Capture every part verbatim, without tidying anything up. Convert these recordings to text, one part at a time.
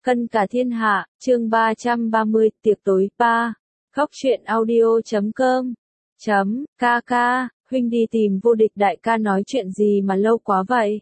Cân cả thiên hạ, chương ba trăm ba mươi, tiệc tối ba. Khóc chuyện audio chấm com. Chấm, ca ca, huynh đi tìm vô địch đại ca nói chuyện gì mà lâu quá vậy?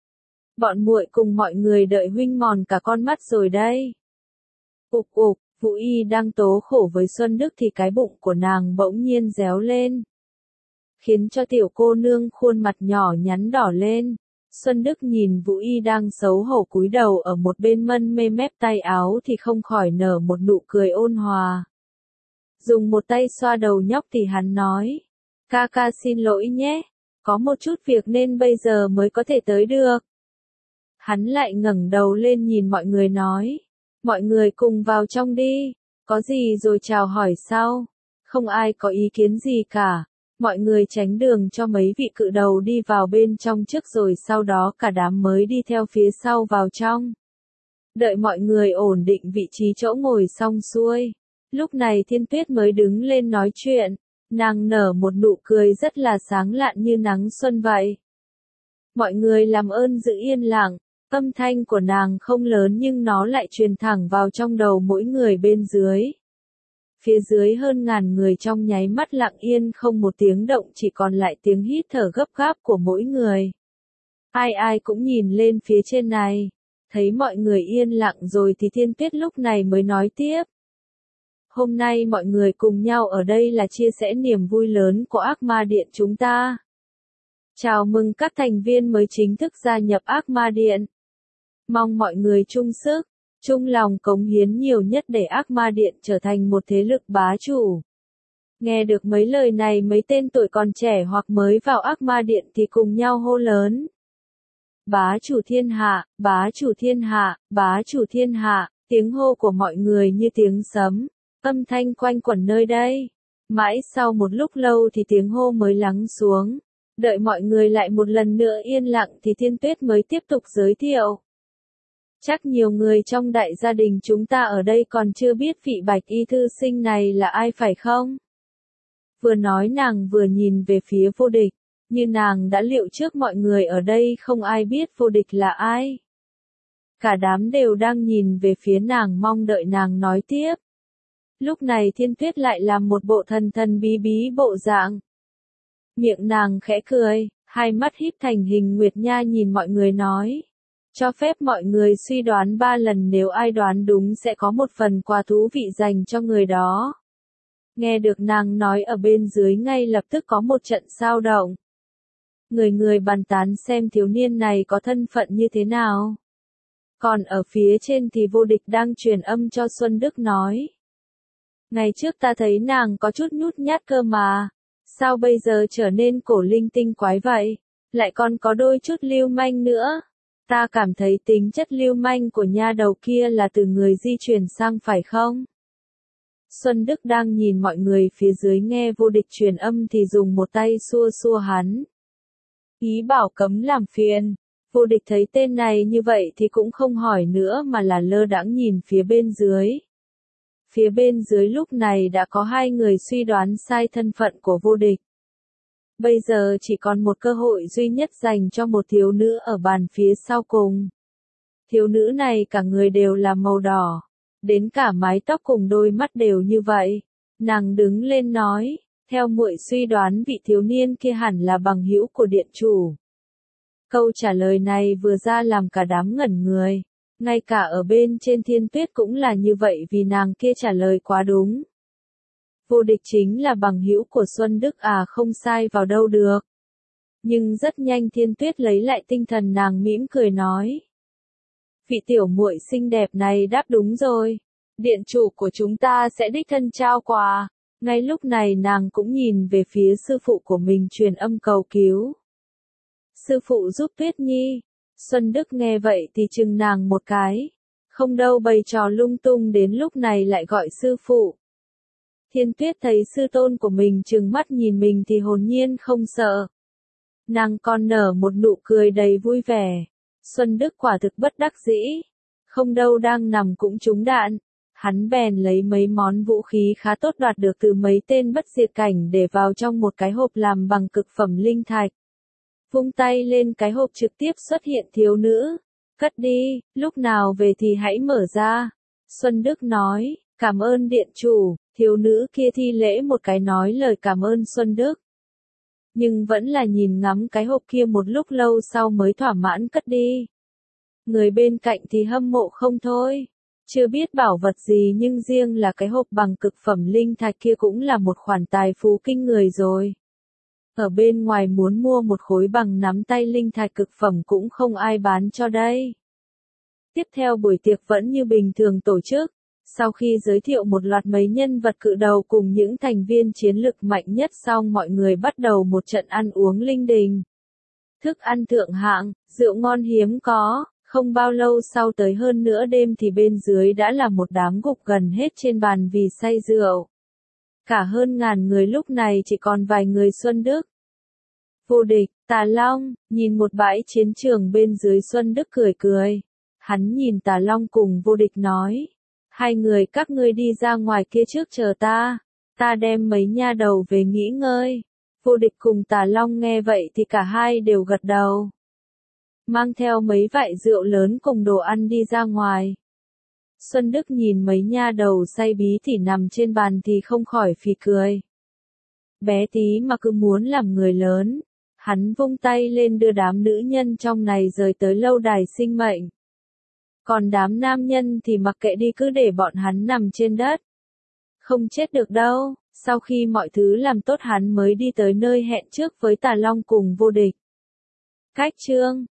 Bọn muội cùng mọi người đợi huynh mòn cả con mắt rồi đây. Ục ục, Vũ Y đang tố khổ với Xuân Đức thì cái bụng của nàng bỗng nhiên réo lên, khiến cho tiểu cô nương khuôn mặt nhỏ nhắn đỏ lên. Xuân Đức nhìn Vũ Y đang xấu hổ cúi đầu ở một bên mân mê mép tay áo thì không khỏi nở một nụ cười ôn hòa. Dùng một tay xoa đầu nhóc thì hắn nói, ca ca xin lỗi nhé, có một chút việc nên bây giờ mới có thể tới được. Hắn lại ngẩng đầu lên nhìn mọi người nói, mọi người cùng vào trong đi, có gì rồi chào hỏi sau. Không ai có ý kiến gì cả. Mọi người tránh đường cho mấy vị cự đầu đi vào bên trong trước rồi sau đó cả đám mới đi theo phía sau vào trong. Đợi mọi người ổn định vị trí chỗ ngồi xong xuôi. Lúc này Thiên Tuyết mới đứng lên nói chuyện. Nàng nở một nụ cười rất là sáng lạn như nắng xuân vậy. Mọi người làm ơn giữ yên lặng. Âm thanh của nàng không lớn nhưng nó lại truyền thẳng vào trong đầu mỗi người bên dưới. Phía dưới hơn ngàn người trong nháy mắt lặng yên không một tiếng động, chỉ còn lại tiếng hít thở gấp gáp của mỗi người. Ai ai cũng nhìn lên phía trên này. Thấy mọi người yên lặng rồi thì Thiên Tuyết lúc này mới nói tiếp. Hôm nay mọi người cùng nhau ở đây là chia sẻ niềm vui lớn của Ác Ma Điện chúng ta. Chào mừng các thành viên mới chính thức gia nhập Ác Ma Điện. Mong mọi người chung sức, chung lòng cống hiến nhiều nhất để Ác Ma Điện trở thành một thế lực bá chủ. Nghe được mấy lời này, mấy tên tuổi còn trẻ hoặc mới vào Ác Ma Điện thì cùng nhau hô lớn. Bá chủ thiên hạ, bá chủ thiên hạ, bá chủ thiên hạ, tiếng hô của mọi người như tiếng sấm, âm thanh quanh quẩn nơi đây. Mãi sau một lúc lâu thì tiếng hô mới lắng xuống. Đợi mọi người lại một lần nữa yên lặng thì Thiên Tuyết mới tiếp tục giới thiệu. Chắc nhiều người trong đại gia đình chúng ta ở đây còn chưa biết vị Bạch Y thư sinh này là ai phải không? Vừa nói nàng vừa nhìn về phía vô địch, như nàng đã liệu trước mọi người ở đây không ai biết vô địch là ai. Cả đám đều đang nhìn về phía nàng mong đợi nàng nói tiếp. Lúc này Thiên Tuyết lại làm một bộ thần thần bí bí bộ dạng. Miệng nàng khẽ cười, hai mắt híp thành hình nguyệt nha nhìn mọi người nói. Cho phép mọi người suy đoán ba lần, nếu ai đoán đúng sẽ có một phần quà thú vị dành cho người đó. Nghe được nàng nói ở bên dưới ngay lập tức có một trận xao động. Người người bàn tán xem thiếu niên này có thân phận như thế nào. Còn ở phía trên thì vô địch đang truyền âm cho Xuân Đức nói. Ngày trước ta thấy nàng có chút nhút nhát cơ mà. Sao bây giờ trở nên cổ linh tinh quái vậy? Lại còn có đôi chút lưu manh nữa. Ta cảm thấy tính chất lưu manh của nha đầu kia là từ người di chuyển sang phải không? Xuân Đức đang nhìn mọi người phía dưới nghe vô địch truyền âm thì dùng một tay xua xua hắn. Ý bảo cấm làm phiền. Vô địch thấy tên này như vậy thì cũng không hỏi nữa mà là lơ đãng nhìn phía bên dưới. Phía bên dưới lúc này đã có hai người suy đoán sai thân phận của vô địch. Bây giờ chỉ còn một cơ hội duy nhất dành cho một thiếu nữ ở bàn phía sau cùng. Thiếu nữ này cả người đều là màu đỏ, đến cả mái tóc cùng đôi mắt đều như vậy. Nàng đứng lên nói, theo muội suy đoán vị thiếu niên kia hẳn là bằng hữu của điện chủ. Câu trả lời này vừa ra làm cả đám ngẩn người. Ngay cả ở bên trên Thiên Tuyết cũng là như vậy vì nàng kia trả lời quá đúng. Vô địch chính là bằng hữu của Xuân Đức à, không sai vào đâu được. Nhưng rất nhanh Thiên Tuyết lấy lại tinh thần, nàng mỉm cười nói. Vị tiểu muội xinh đẹp này đáp đúng rồi. Điện chủ của chúng ta sẽ đích thân trao quà. Ngay lúc này nàng cũng nhìn về phía sư phụ của mình truyền âm cầu cứu. Sư phụ giúp Tuyết Nhi. Xuân Đức nghe vậy thì chừng nàng một cái. Không đâu bày trò lung tung đến lúc này lại gọi sư phụ. Thiên Tuyết thấy sư tôn của mình trừng mắt nhìn mình thì hồn nhiên không sợ. Nàng còn nở một nụ cười đầy vui vẻ. Xuân Đức quả thực bất đắc dĩ. Không đâu đang nằm cũng trúng đạn. Hắn bèn lấy mấy món vũ khí khá tốt đoạt được từ mấy tên bất diệt cảnh để vào trong một cái hộp làm bằng cực phẩm linh thạch. Vung tay lên cái hộp trực tiếp xuất hiện thiếu nữ. Cất đi, lúc nào về thì hãy mở ra. Xuân Đức nói, cảm ơn điện chủ, thiếu nữ kia thi lễ một cái nói lời cảm ơn Xuân Đức. Nhưng vẫn là nhìn ngắm cái hộp kia một lúc lâu sau mới thỏa mãn cất đi. Người bên cạnh thì hâm mộ không thôi. Chưa biết bảo vật gì nhưng riêng là cái hộp bằng cực phẩm linh thạch kia cũng là một khoản tài phú kinh người rồi. Ở bên ngoài muốn mua một khối bằng nắm tay linh thạch cực phẩm cũng không ai bán cho đây. Tiếp theo buổi tiệc vẫn như bình thường tổ chức. Sau khi giới thiệu một loạt mấy nhân vật cự đầu cùng những thành viên chiến lực mạnh nhất xong mọi người bắt đầu một trận ăn uống linh đình. Thức ăn thượng hạng, rượu ngon hiếm có, không bao lâu sau tới hơn nửa đêm thì bên dưới đã là một đám gục gần hết trên bàn vì say rượu. Cả hơn ngàn người lúc này chỉ còn vài người Xuân Đức. Vô Địch, Tà Long, nhìn một bãi chiến trường bên dưới Xuân Đức cười cười. Hắn nhìn Tà Long cùng Vô Địch nói. Hai người các ngươi đi ra ngoài kia trước chờ ta. Ta đem mấy nha đầu về nghỉ ngơi. Vô Địch cùng Tà Long nghe vậy thì cả hai đều gật đầu. Mang theo mấy vại rượu lớn cùng đồ ăn đi ra ngoài. Xuân Đức nhìn mấy nha đầu say bí thì nằm trên bàn thì không khỏi phì cười. Bé tí mà cứ muốn làm người lớn. Hắn vung tay lên đưa đám nữ nhân trong này rời tới lâu đài sinh mệnh. Còn đám nam nhân thì mặc kệ đi cứ để bọn hắn nằm trên đất. Không chết được đâu, sau khi mọi thứ làm tốt hắn mới đi tới nơi hẹn trước với Tà Long cùng Vô Địch. Cách chương